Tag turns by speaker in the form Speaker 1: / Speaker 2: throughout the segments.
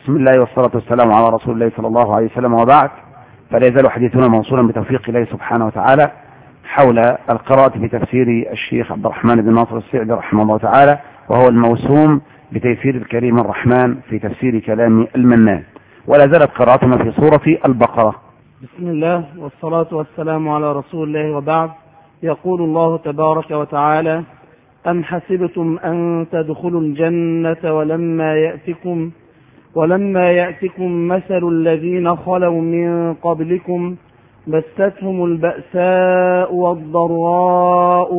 Speaker 1: بسم الله والصلاة والسلام على رسول الله صلى الله عليه وسلم، وبعد، فلا يزال حديثنا موصولا بتوفيق الله سبحانه وتعالى حول القراءة في تفسير الشيخ عبد الرحمن بن ناصر السعدي رحمه الله تعالى، وهو الموسوم بتيسير الكريم الرحمن في تفسير كلام المنان. ولا زالت قراءتنا في سورة البقرة.
Speaker 2: بسم الله والصلاة والسلام على رسول الله، وبعد. يقول الله تبارك وتعالى: أم حسبتم أن تدخلوا الجنة ولما يأتكم مثل الذين خلوا من قبلكم مستهم البأساء والضراء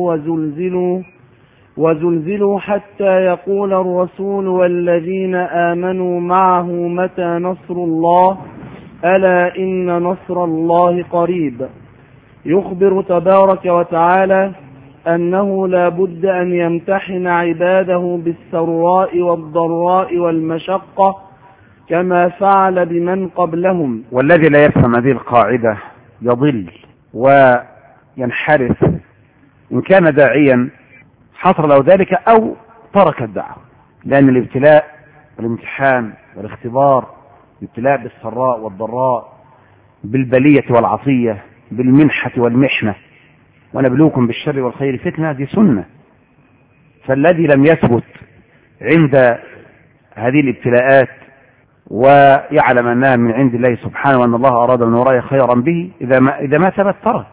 Speaker 2: وزلزلوا حتى يقول الرسول والذين آمنوا معه متى نصر الله ألا إن نصر الله قريب. يخبر تبارك وتعالى أنه لا بد أن يمتحن عباده بالسراء والضراء والمشقة كما فعل بمن قبلهم.
Speaker 1: والذي لا يفهم هذه القاعدة يضل وينحرف، إن كان داعيا حصل له ذلك أو ترك الدعوة، لأن الابتلاء والامتحان والاختبار، الابتلاء بالسراء والضراء، بالبلية والعطية، بالمنحة والمحنة، ونبلوكم بالشر والخير فتنة، دي سنة. فالذي لم يثبت عند هذه الابتلاءات ويعلم أنها من عند الله سبحانه وأن الله أراد من ورائه خيرا به، إذا ما ثبت ترك.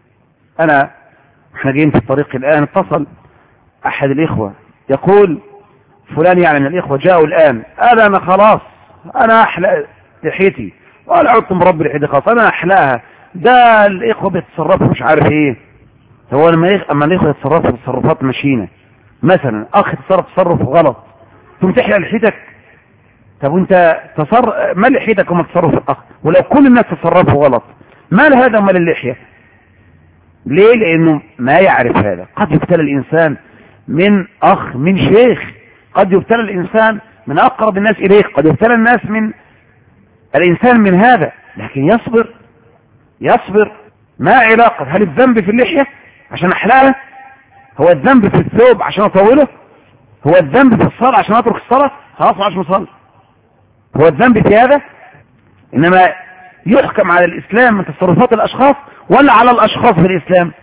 Speaker 1: احنا جايين في الطريق الآن، اتصل أحد الإخوة يقول: فلان يعني من الإخوة جاءوا الآن، أنا خلاص أنا أحلق لحيتي ولا عدت مربي لحيتي خلاص، أنا أحلقها. ده الإخوة بيتصرفوا مش عارف إيه. هو أما الإخوة يتصرفوا تصرفات مشينة، مثلا أخ تصرف غلط ثم تحلق لحيتك. طب وانت ما لحيتك وما تصرف الأخ؟ ولو كل الناس تصرفوا غلط ما لهذا وما للحية؟ ليه؟ لأنه ما يعرف هذا. قد يبتلى الإنسان من أخ، من شيخ، قد يبتلى الإنسان من أقرب الناس إليه، قد يبتلى الناس من الإنسان من هذا، لكن يصبر. ما علاقة؟ هل الذنب في اللحية عشان أحلقها؟ هو الذنب في الثوب عشان أطوله؟ هو الذنب في الصلاة عشان أترك الصلاة؟ خلاص عشان أصلي. هو الذنب في هذا؟ إنما يحكم على الإسلام من تصرفات الأشخاص ولا على الأشخاص في الإسلام؟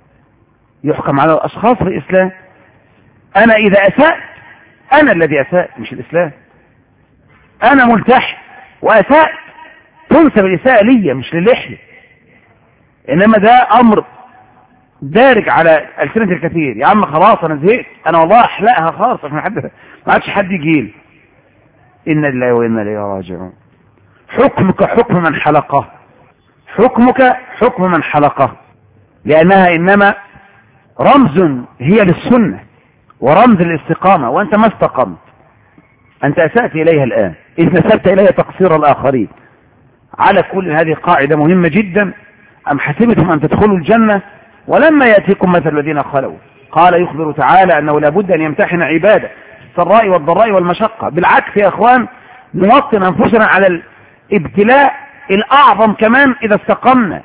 Speaker 1: يحكم على الأشخاص في الإسلام. أنا إذا أسأت أنا الذي أسأت مش الإسلام. أنا ملتحي وأسأت تنسب الإساءة لي مش للحية. إنما ده أمر دارج على ألسنة الكثير. يا عم خلاص أنا زهقت، أنا والله أحلقها خالص عشان ما عادش حد يجيل. إن لله وإنا إليه راجعون. حكمك حكم من حلقه، حكمك حكم من حلقه، لأنها إنما رمز هي للسنة ورمز الاستقامة، وأنت ما استقمت، أنت أسأت إليها الآن إذ نسبت إليها تقصير الآخرين. على كل هذه قاعدة مهمة جدا. أم حسبتم أن تدخلوا الجنة ولما يأتيكم مثل الذين خلوا. قال يخبر تعالى أنه لابد أن يمتحن عباده السراء والضراء والمشقة. بالعكس يا أخوان، نوطن أنفسنا على الابتلاء الأعظم كمان إذا استقمنا.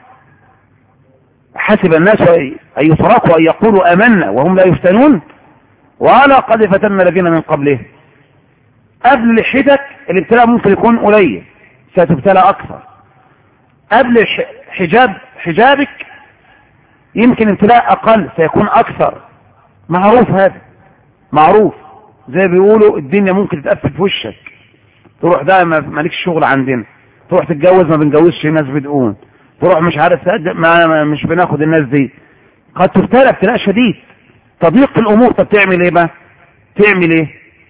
Speaker 1: حسب الناس أن يتركوا أن يقولوا آمنا وهم لا يفتنون ولا قد فتنا الذين من قبله. قبل لحيتك الابتلاء ممكن يكون قليل، ستبتلى أكثر. قبل حجابك يمكن ابتلاء أقل، سيكون أكثر. معروف هذا، معروف. زي بيقولوا الدنيا ممكن تتقفل في وشك، تروح ده مالكش شغل عندنا، تروح تتجوز ما بنجوزش ناس بدقون، تروح مش عارف مش بناخد الناس دي. قد تبتلى ابتلاء شديد، تضيق الأمور. طب تعمل ايه بقى؟ تعمل ايه؟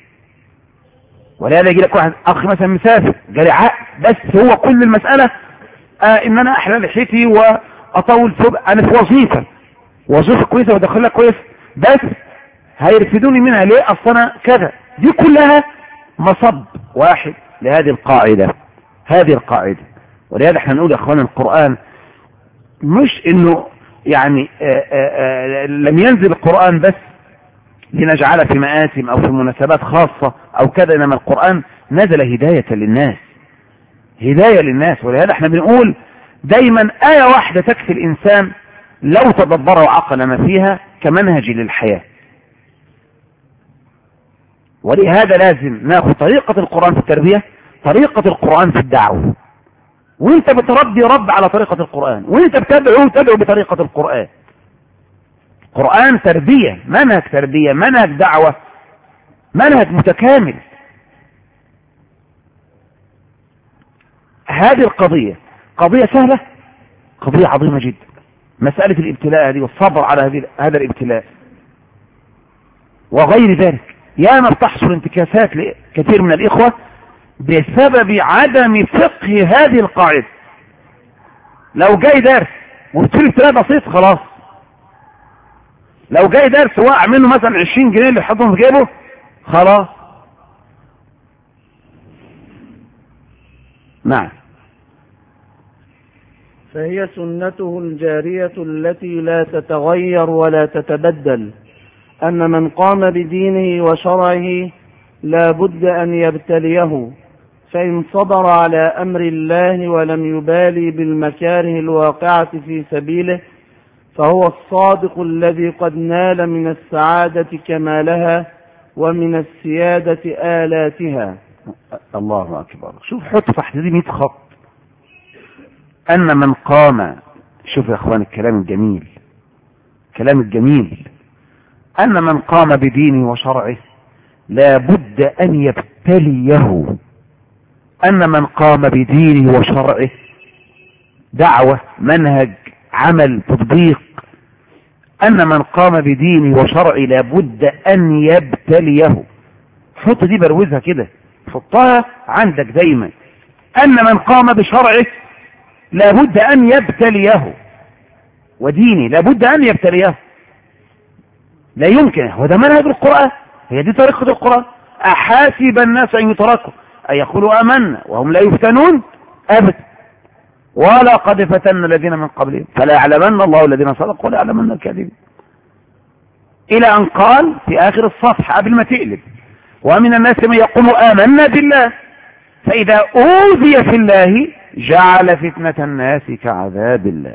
Speaker 1: ولا يجي لك واحد اخ مثلا مسافر جالي عقد، بس هو كل المسألة ان انا احلى لحيتي واطول ثوب، انا في وظيفة كويسة ودخلها كويس، بس هيرفدوني منها ليه؟ اصلا كذا. دي كلها مصب واحد لهذه القاعدة، هذه القاعدة. ولهذا احنا نقول يا اخوان القرآن مش انه يعني لم ينزل القرآن بس لنجعله في مآتم او في مناسبات خاصة او كذا، انما القرآن نزل هداية للناس، هداية للناس. ولهذا احنا بنقول دايما آية واحدة تكفي الإنسان لو تدبر وعقل ما فيها كمنهج للحياة. ولهذا لازم ناخذ طريقة القرآن في التربية، طريقة القرآن في الدعوة، وانت بتربي رب على طريقة القرآن، وانت تدعو بطريقة القرآن. قرآن تربية، منهج تربية، منهج دعوة، منهج متكامل. هذه القضية قضية سهلة، قضية عظيمة جدا. مسألة الابتلاء هذه والصبر على هذا الابتلاء وغير ذلك، ياما بتحصل انتكاسات لكثير من الإخوة بسبب عدم فقه هذه القاعدة. لو جاي درس وبتصير ابتلاء بسيط خلاص، لو جاي درس وقع منه مثلا 20 جنيه اللي حطهم في جيبه خلاص. نعم.
Speaker 2: فهي سنته الجارية التي لا تتغير ولا تتبدل، أن من قام بدينه وشرعه لا بد أن يبتليه، فإن صبر على أمر الله ولم يبالي بالمكاره الواقعة في سبيله فهو الصادق الذي قد نال من السعادة كمالها ومن السيادة آلاتها.
Speaker 1: الله أكبر. شوف، حط تحت دي 100 خط. أن من قام، شوف يا أخوان الكلام الجميل، كلام الجميل، أن من قام بدينه وشرعه لا بد أن يبتليه. أن من قام بدينه وشرعه، دعوة، منهج، عمل، تطبيق. أن من قام بدينه وشرعه لا بد أن يبتليه. حط دي، بروزها كده، حطها عندك دايما. أن من قام بشرعه لا بد أن يبتليه، وديني لا بد أن يبتليه. لا يمكن، هو ده منهج القرآن، هي دي طريقة القرآن. أحاسب الناس أن يتركوا أن يقولوا آمنا وهم لا يفتنون؟ أبدا. ولقد فتنا الذين من قبلهم فلا يعلمن الله الذين صدقوا ولا يعلمن الكاذبين، إلى أن قال في آخر الصفحة قبل ما تقلب: ومن الناس من يقول آمنا بالله فإذا أوذي في الله جعل فتنة الناس كعذاب الله.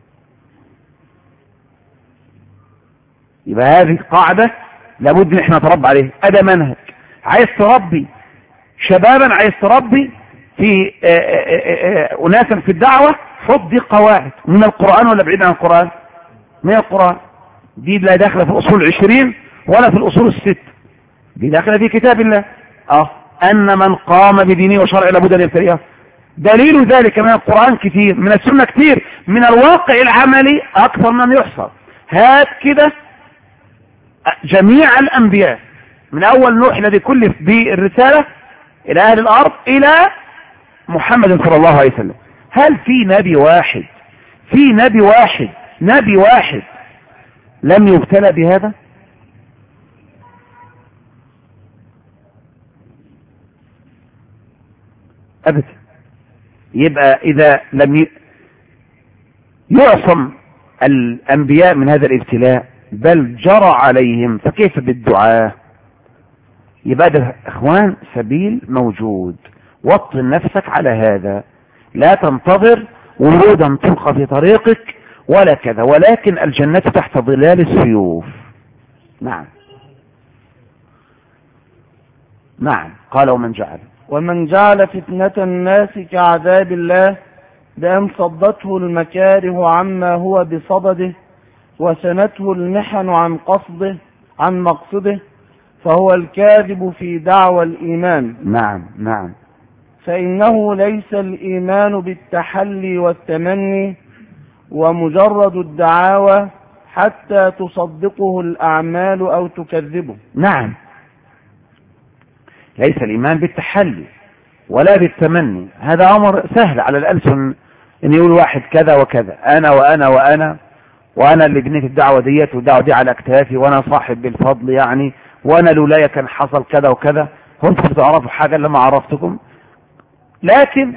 Speaker 1: يبقى هذه قاعدة لابد ان احنا نتربى عليها. هذا منهج. عايز تربي شبابا، عايز تربي في أناسا في الدعوة، حط دي قواعد من القرآن ولا بعيد عن القرآن؟ من القرآن. دي لا داخله في الأصول 20 ولا في الأصول 6، دي داخله في كتاب الله. أن من قام بدينه وشرعه لابد أن يبتليه. دليل ذلك من القرآن كثير، من السنة كثير، من الواقع العملي أكثر من يحصى. هات كده جميع الأنبياء من أول نوح الذي كلف بالرسالة إلى أهل الأرض إلى محمد صلى الله عليه وسلم، هل في نبي واحد لم يبتلى بهذا؟ أبدا. يبقى إذا لم يعصم الأنبياء من هذا الابتلاء بل جرى عليهم، فكيف بالدعاء؟ يبقى ده اخوان سبيل موجود. وطن نفسك على هذا، لا تنتظر ورودا تلقى في طريقك ولا كذا، ولكن الجنة تحت ظلال السيوف. نعم. قال: ومن جعل
Speaker 2: فتنة الناس كعذاب الله بأن صدته المكاره عما هو بصدده وسنته المحن عن مقصده فهو الكاذب في دعوى الإيمان.
Speaker 1: نعم.
Speaker 2: فإنه ليس الإيمان بالتحلي والتمني ومجرد الدعاوى حتى تصدقه الأعمال أو تكذبه.
Speaker 1: نعم، ليس الإيمان بالتحلي ولا بالتمني. هذا أمر سهل على الألسن، إن يقول واحد كذا وكذا، وأنا اللي بنيت الدعوة ديت، والدعوة دي على أكتافي، وأنا صاحب بالفضل يعني، وأنا لولايا كان حصل كذا وكذا. هم تعرفوا حاجة لما عرفتكم. لكن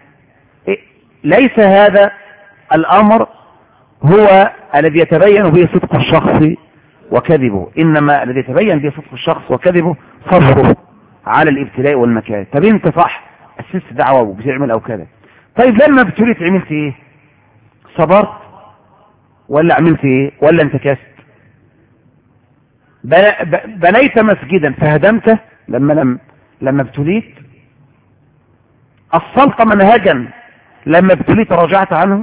Speaker 1: ليس هذا الأمر هو الذي يتبين به صدق الشخص وكذبه، إنما الذي يتبين به صدق الشخص وكذبه صبره على الابتلاء والمكاره. طب انت صح أسست دعوة وبتعمل أو كذا، طيب لما ابتليت عملت ايه؟ صبرت ولا عملت ايه؟ ولا انتكست؟ بنيت مسجدا فهدمته لما ابتليت؟ أصلت منهجا لما ابتليت رجعت عنه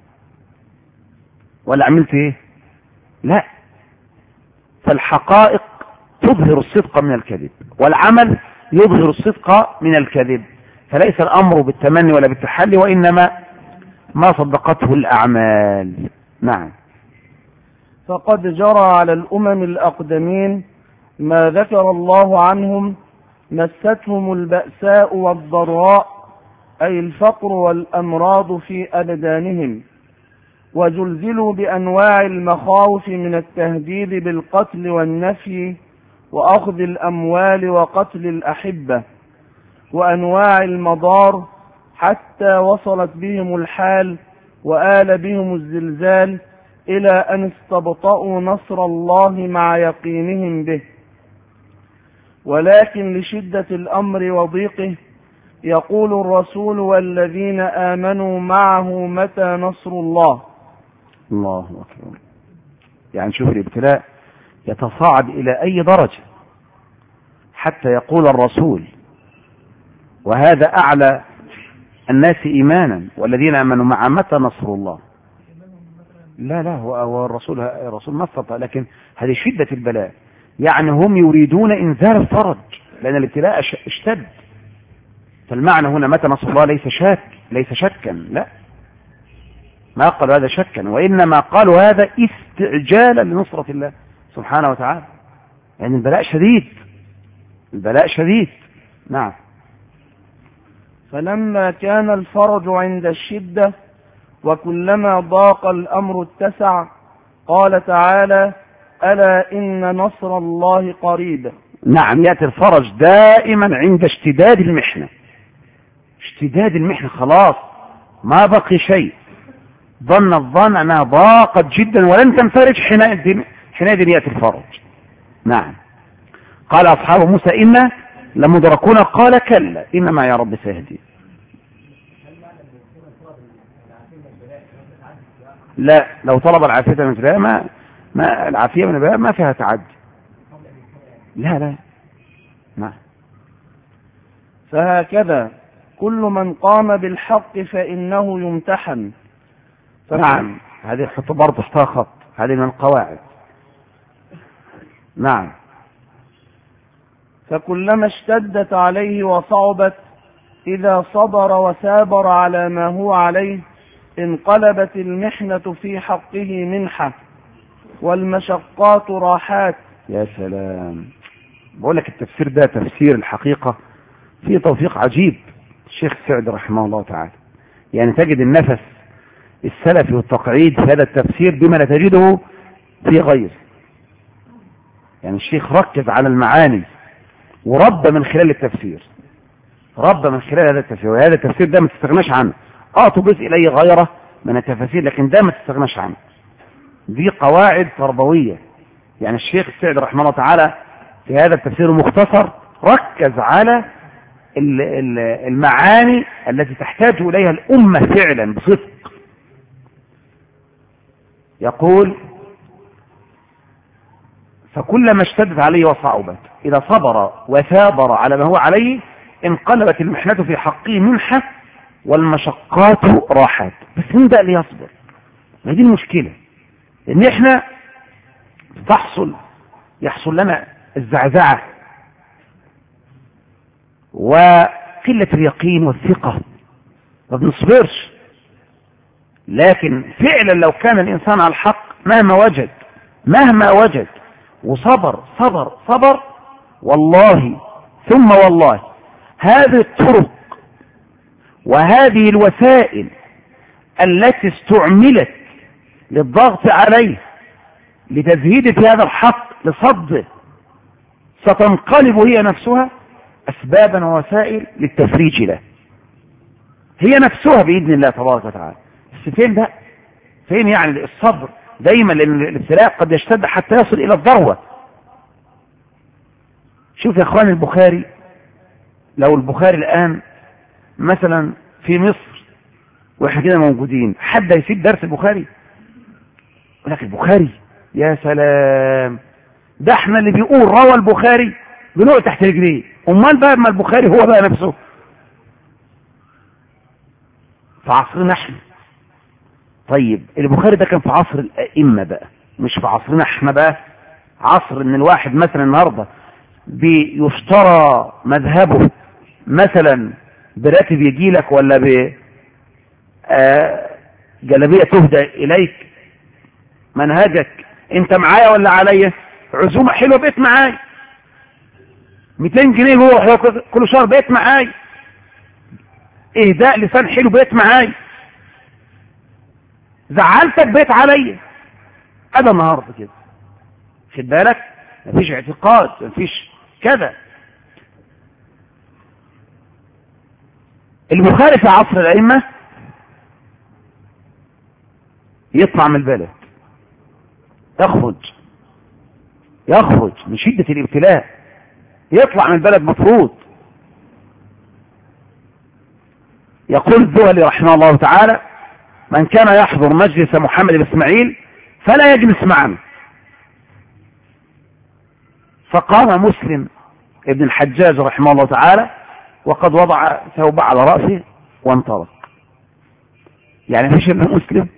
Speaker 1: ولا عملت ايه؟ لا. فالحقائق تظهر الصدق من الكذب، والعمل يظهر الصدق من الكذب، فليس الأمر بالتمني ولا بالتحلي، وإنما ما صدقته الأعمال. نعم.
Speaker 2: فقد جرى على الأمم الأقدمين ما ذكر الله عنهم: مستهم البأساء والضراء، أي الفقر والأمراض في أبدانهم، وزلزلوا بأنواع المخاوف من التهديد بالقتل والنفي وأخذ الأموال وقتل الأحبة وأنواع المضار، حتى وصلت بهم الحال وآل بهم الزلزال إلى أن استبطأوا نصر الله مع يقينهم به. ولكن لشدة الأمر وضيقه يقول الرسول والذين آمنوا معه: متى نصر الله؟
Speaker 1: الله أكبر. يعني شوف الابتلاء يتصاعد إلى أي درجة حتى يقول الرسول، وهذا أعلى الناس إيمانا، والذين آمنوا معه: متى نصر الله؟ لا هو الرسول ما استطاع، لكن هذه شدة البلاء. يعني هم يريدون إنزال الفرج لأن الابتلاء اشتد. فالمعنى هنا متى نصر الله ليس شكا، لا، ما قالوا هذا شكا، وإنما قالوا هذا استعجالا لنصرة الله سبحانه وتعالى. يعني البلاء شديد. نعم.
Speaker 2: فلما كان الفرج عند الشدة وكلما ضاق الأمر اتسع، قال تعالى: ألا إن نصر الله قريب.
Speaker 1: نعم، يأتي الفرج دائما عند اشتداد المحنة، خلاص ما بقي شيء، ظن الظن أنها ضاقت جدا ولن تنفرج، حينئذ يأتي الفرج. نعم. قال أصحاب موسى: إنا لمدركون، قال: كلا إن معي ربي سيهدين. لا، لو طلب العافية من البلاء ما العافية من البلاء ما فيها تعدي. لا. نعم.
Speaker 2: فهكذا كل من قام بالحق فإنه يمتحن.
Speaker 1: نعم، هذه الخطة برضه تحتها خط، هذه من القواعد. نعم.
Speaker 2: فكلما اشتدت عليه وصعبت، إذا صبر وثابر على ما هو عليه، انقلبت المحنة في حقه منحة والمشقات راحات.
Speaker 1: يا سلام، بقول لك التفسير ده تفسير الحقيقة فيه توفيق عجيب الشيخ السعدي رحمه الله تعالى. يعني تجد النفس السلفي والتقعيد في هذا التفسير بما لا تجده في غيره. يعني الشيخ ركز على المعاني ورب من خلال التفسير، هذا التفسير، وهذا التفسير ده ما تستغناش عنه. تضيف إليه غيره من التفاسير، لكن ده ما تستغناش عنه. دي قواعد تربوية. يعني الشيخ السعدي رحمه الله تعالى في هذا التفسير المختصر ركز على المعاني التي تحتاج إليها الأمة فعلا بصدق. يقول: فكلما اشتدت عليه وصعبت، إذا صبر وثابر على ما هو عليه، انقلبت المحنة في حقه منحة والمشقات راحات. بس مين بقى اللي يصبر؟ ما دي المشكلة، ان احنا يحصل لنا الزعزعة وقلة اليقين والثقة، ما بنصبرش. لكن فعلا لو كان الإنسان على الحق مهما وجد وصبر والله ثم والله هذه الطرق وهذه الوسائل التي استعملت للضغط عليه لتزهيد في هذا الحق لصده ستنقلب هي نفسها أسبابا ووسائل للتفريج له، هي نفسها بإذن الله تبارك وتعالى. بس فين يعني الصبر دايما، لأن الابتلاء قد يشتد حتى يصل إلى الذروة. شوف يا اخوان، البخاري، لو البخاري الآن مثلا في مصر واحنا كده موجودين، حد يسيب درس البخاري؟ ولكن البخاري يا سلام، ده احنا اللي بيقول روى البخاري بنقع تحت رجليه. امال بقى ما البخاري هو بقى نفسه. في عصرنا احنا. طيب البخاري ده كان في عصر الائمه بقى، مش في عصرنا احنا بقى. عصر ان الواحد مثلا النهارده بيشترى مذهبه مثلا براتب يجي لك، ولا جلبيه تهدى اليك، منهجك انت معايا ولا عليا، عزومه حلوه بقيت معايا، 200 جنيه جوه كل شهر بقيت معايا، اهداء لسان حلو بقيت معايا، زعلتك بقيت عليا. هذا النهارده كده، خد بالك، مفيش اعتقاد، مفيش كذا. البخاري في عصر الائمه يطلع من البلد، يخرج من شده الابتلاء، يطلع من البلد مفروض. يقول الذهلي رحمه الله تعالى: من كان يحضر مجلس محمد بن اسماعيل فلا يجلس معنا. فقام مسلم ابن الحجاج رحمه الله تعالى وقد وضع ثوبه على رأسه وانطلق. يعني مفيش الا مسلم.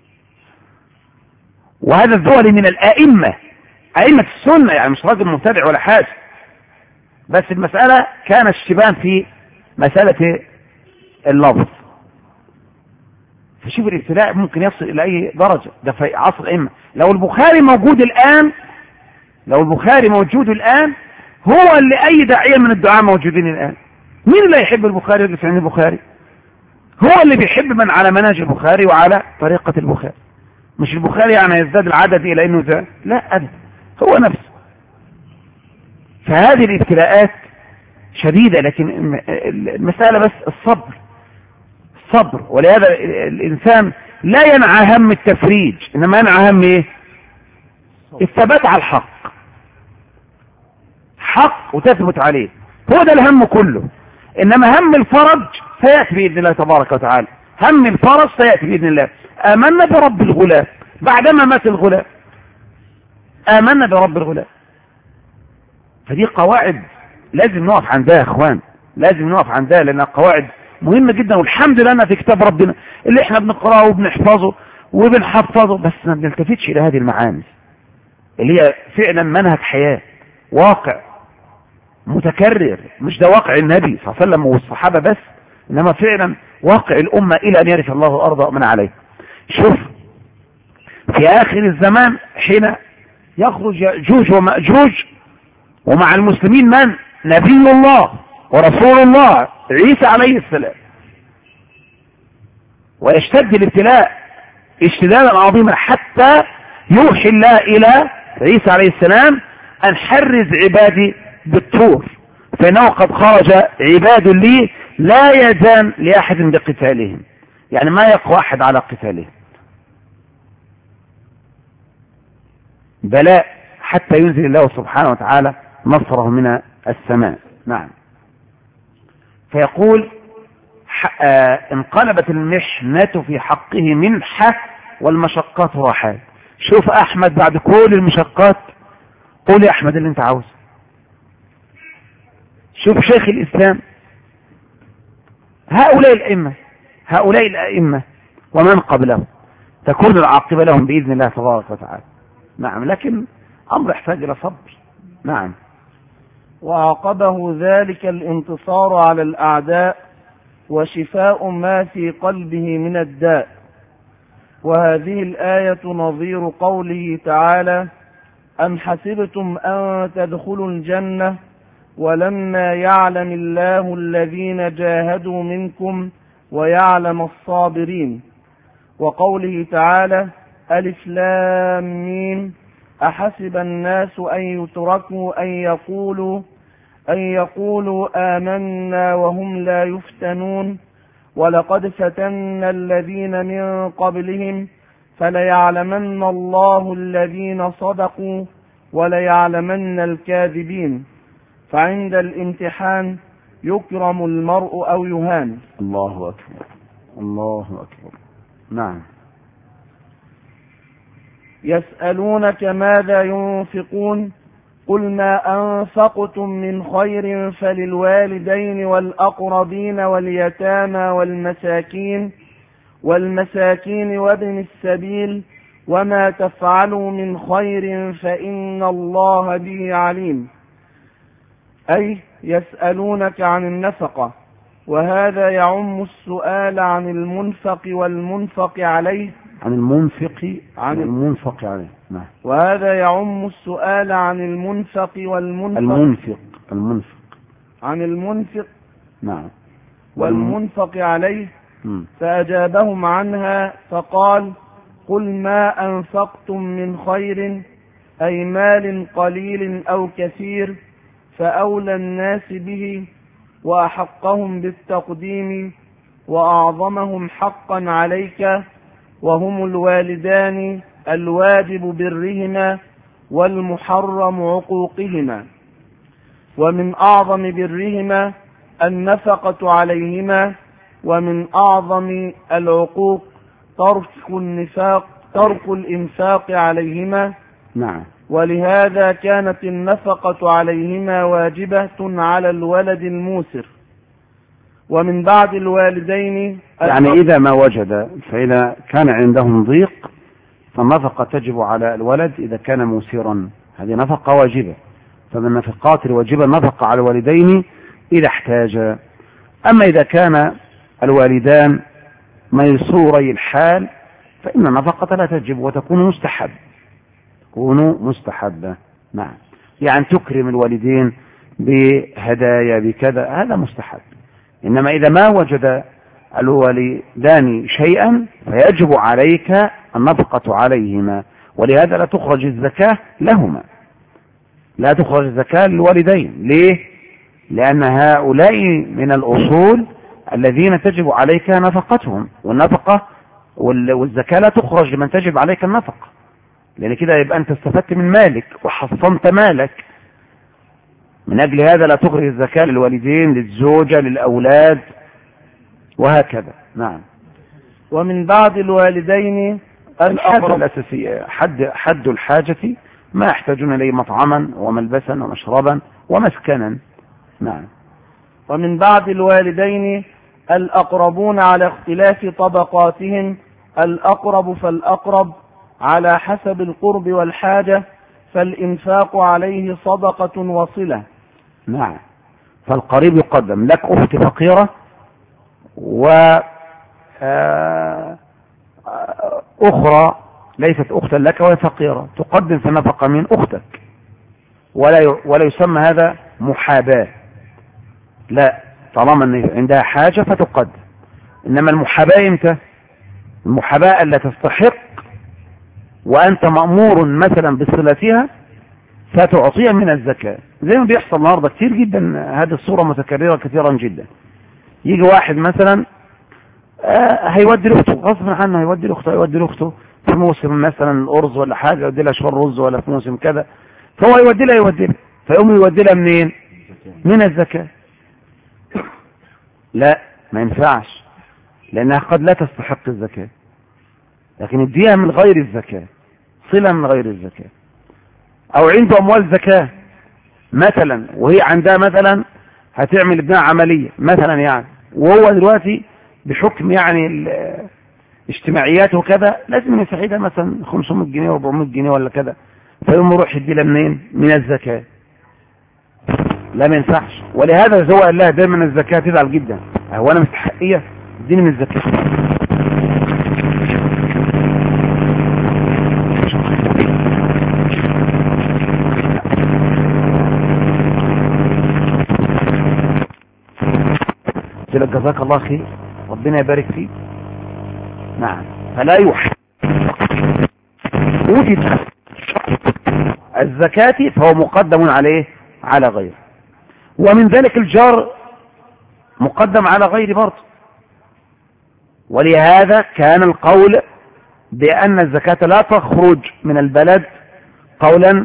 Speaker 1: وهذا الذهلي من الائمه، ائمه السنه، يعني مش راجل مبتدع ولا حاجه، بس المساله كان الشبان في مساله اللفظ. فشوف الابتلاء ممكن يصل الى اي درجه، ده في عصر الائمه. لو البخاري موجود الان، هو اللي اي داعيه من الدعاء موجودين الان. مين اللي يحب البخاري ويجلس عند البخاري؟ هو اللي بيحب من على منهج البخاري وعلى طريقه البخاري. مش البخاري يعني يزداد العدد الى انه زاد، لا ابدا، هو نفسه. فهذه الابتلاءات شديدة، لكن المسألة بس الصبر. ولهذا الإنسان لا ينعى هم التفريج، إنما ينعى هم إيه؟ الثبات على حق وتثبت عليه، هو ده الهم كله. إنما هم الفرج سيأتي بإذن الله تبارك وتعالى، هم الفرج سيأتي بإذن الله. آمنا برب الغلام، بعدما مات الغلام آمنا برب الغلام. فدي قواعد لازم نقف عندها يا اخوان، لازم نقف عندها، لانها قواعد مهمة جدا. والحمد لله في كتاب ربنا اللي احنا بنقراه وبنحفظه وبنحفظه، بس ما بنلتفتش الى هذه المعاني اللي هي فعلا منهج حياة، واقع متكرر. مش ده واقع النبي صلى الله عليه وسلم والصحابة بس، انما فعلا واقع الامة الى ان يرث الله الارض ومن عليه. شوف في اخر الزمان حين يخرج يأجوج ومأجوج، ومع المسلمين من؟ نبي الله ورسول الله عيسى عليه السلام، ويشتد الابتلاء اشتدادا عظيما حتى يوحي الله الى عيسى عليه السلام ان حرز عبادي بالطور، فانه قد خرج عباد لي لا يزال لاحد بقتالهم، يعني ما يقوى احد على قتالهم. بلاء حتى ينزل الله سبحانه وتعالى نصره من السماء. نعم. فيقول انقلبت المحنة في حقه منحة والمشقات راحات. شوف احمد بعد كل المشقات، قول يا احمد اللي انت عاوزه. شوف شيخ الاسلام، هؤلاء الائمة ومن قبلهم تكون العاقبة لهم باذن الله تبارك وتعالى. نعم، لكن امر يحتاج الى صبر. نعم.
Speaker 2: وعقبه ذلك الانتصار على الأعداء وشفاء ما في قلبه من الداء. وهذه الآية نظير قوله تعالى: أم حسبتم أن تدخلوا الجنة ولما يعلم الله الذين جاهدوا منكم ويعلم الصابرين. وقوله تعالى: ألف لام ميم أحسب الناس أن يتركوا أن يقولوا آمنا وهم لا يفتنون ولقد فتنا الذين من قبلهم فليعلمن الله الذين صدقوا وليعلمن الكاذبين. فعند الامتحان يكرم المرء أو يهان.
Speaker 1: الله أكبر، الله أكبر. نعم.
Speaker 2: يسألونك ماذا ينفقون قل ما أنفقتم من خير فللوالدين والأقربين واليتامى والمساكين والمساكين وابن السبيل، وما تفعلوا من خير فإن الله به عليم. أي يسألونك عن النفقة، وهذا يعم السؤال عن المنفق والمنفق عليه.
Speaker 1: عن المنفق عليه. نعم.
Speaker 2: وهذا يعم السؤال عن المنفق عن المنفق.
Speaker 1: نعم.
Speaker 2: والمنفق عليه. فأجابهم عنها فقال: قل ما أنفقتم من خير، أي مال قليل أو كثير، فأولى الناس به وأحقهم بالتقديم وأعظمهم حقا عليك، وهم الوالدان الواجب برهما والمحرم عقوقهما. ومن أعظم برهما النفقة عليهما، ومن أعظم العقوق ترك الإنفاق عليهما.
Speaker 1: نعم.
Speaker 2: ولهذا كانت النفقة عليهما واجبة على الولد الموسر. ومن بعد الوالدين
Speaker 1: يعني إذا ما وجد، فإذا كان عندهم ضيق فالنفقة تجب على الولد إذا كان موسرا، هذه نفقة واجبة. فمن النفقات الواجبة النفقة على الوالدين إذا احتاج. أما إذا كان الوالدان ميسوري الحال فإن النفقة لا تجب وتكون مستحبة. نعم. يعني تكرم الوالدين بهدايا بكذا، هذا مستحب. إنما إذا ما وجد الوالدان شيئا فيجب عليك النفقة عليهما، ولهذا لا تخرج الزكاة لهما، لا تخرج الزكاة للوالدين. ليه؟ لأن هؤلاء من الأصول الذين تجب عليك نفقتهم، والنفقة والزكاة لا تخرج لمن تجب عليك النفقة، لأن كده يبقى أنت استفدت من مالك وحصنت مالك. من أجل هذا لا تخرج الزكاة للوالدين، للزوجة، للأولاد، وهكذا. نعم.
Speaker 2: ومن بعد الوالدين
Speaker 1: الحاجة الأساسية، حد الحاجة ما يحتاجون إليه مطعما وملبسا ومشربا ومسكنا. نعم.
Speaker 2: ومن بعد الوالدين الأقربون على اختلاف طبقاتهم، الأقرب فالأقرب على حسب القرب والحاجة، فالإنفاق عليه صدقة وصلة.
Speaker 1: نعم. فالقريب يقدم. لك أخت فقيرة وأخرى ليست أختا لك وهي فقيرة، تقدم في النفقة من أختك، ولا يسمى هذا محاباة، لا، طالما أن عندها حاجة فتقدم. إنما المحاباة إمتى؟ المحاباة ألا تستحق وأنت مأمور مثلا بصلتها فتعطيها من الزكاة، زي ما بيحصل النهارده كتير جدا. هذه الصورة متكررة كثيرا جدا. يجي واحد مثلا هيودي لاخته غصب عنه، هيودي لاخته في موسم مثلا الأرز ولا حاجة، يودي لها شوار رز، ولا في موسم كذا، فهو يودي لها فيقوم يودي لها منين؟ من الزكاة. لا، ما ينفعش، لأنها قد لا تستحق الزكاة، لكن اديها من غير الزكاة، صلة من غير الزكاة. أو عنده أموال زكاة مثلا، وهي عندها مثلا هتعمل ابنها عملية مثلا يعني، وهو دلوقتي بحكم يعني اجتماعيات وكذا لازم يساعدها مثلا 500 جنيه و400 جنيه ولا كده، فيقوم يروح يديلها منين؟ من الزكاة. لا، ما ينفعش. ولهذا زوء قال لها دايما الزكاة تزعل جدا، هو انا مستحقية؟ اديني من الزكاة. جزاك الله خير، ربنا يبارك فيك. نعم. فلا وجد الزكاة فهو مقدم عليه على غيره، ومن ذلك الجار مقدم على غير برضه. ولهذا كان القول بأن الزكاة لا تخرج من البلد قولا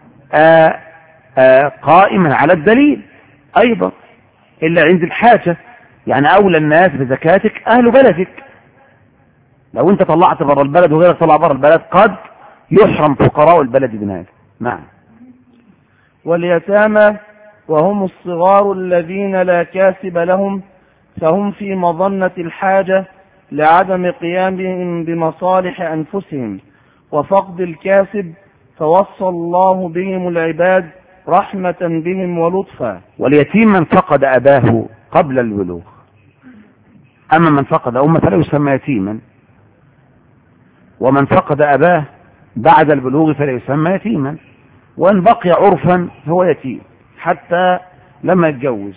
Speaker 1: قائما على الدليل أيضا إلا عند الحاجة. يعني أولى الناس بزكاتك أهل بلدك. لو أنت طلعت بره البلد وغيرك طلع بره البلد قد يحرم فقراء البلد بناء. نعم.
Speaker 2: واليتامى وهم الصغار الذين لا كاسب لهم، فهم في مظنة الحاجة لعدم قيامهم بمصالح أنفسهم وفقد الكاسب، فوصى الله بهم العباد رحمة بهم ولطفا.
Speaker 1: واليتيم من فقد أباه قبل البلوغ، أما من فقد أمه فلا يسمى يتيما، ومن فقد أباه بعد البلوغ فلا يسمى يتيما، وإن بقي عرفا فهو يتيم حتى لما يتجوز.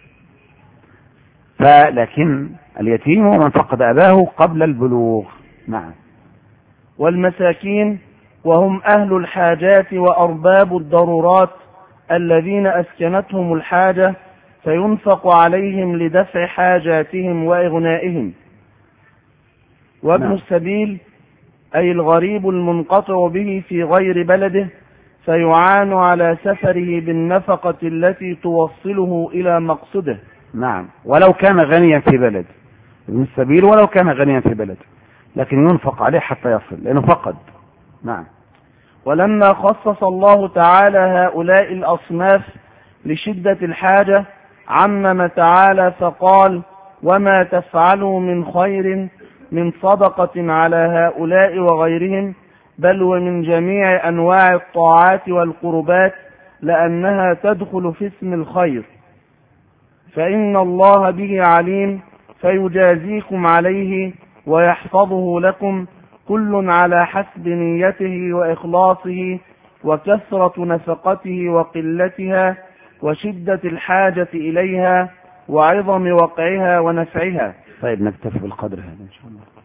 Speaker 1: فلكن اليتيم هو من فقد أباه قبل البلوغ. نعم.
Speaker 2: والمساكين وهم أهل الحاجات وأرباب الضرورات الذين أسكنتهم الحاجة، فينفق عليهم لدفع حاجاتهم وإغنائهم. وابن السبيل أي الغريب المنقطع به في غير بلده، فيعان على سفره بالنفقة التي توصله إلى مقصده.
Speaker 1: نعم، ولو كان غنيا في بلد، ابن السبيل ولو كان غنيا في بلد لكن ينفق عليه حتى يصل لأنه فقد. نعم.
Speaker 2: ولما خصص الله تعالى هؤلاء الأصناف لشدة الحاجة عمم تعالى فقال: وما تفعلوا من خير من صدقة على هؤلاء وغيرهم بل ومن جميع أنواع الطاعات والقربات، لأنها تدخل في اسم الخير، فإن الله به عليم فيجازيكم عليه ويحفظه لكم، كل على حسب نيته وإخلاصه وكثرة نفقته وقلتها وشدة الحاجة إليها وعظم وقعها ونفعها.
Speaker 1: طيب نكتفي بالقدر هذا إن شاء الله.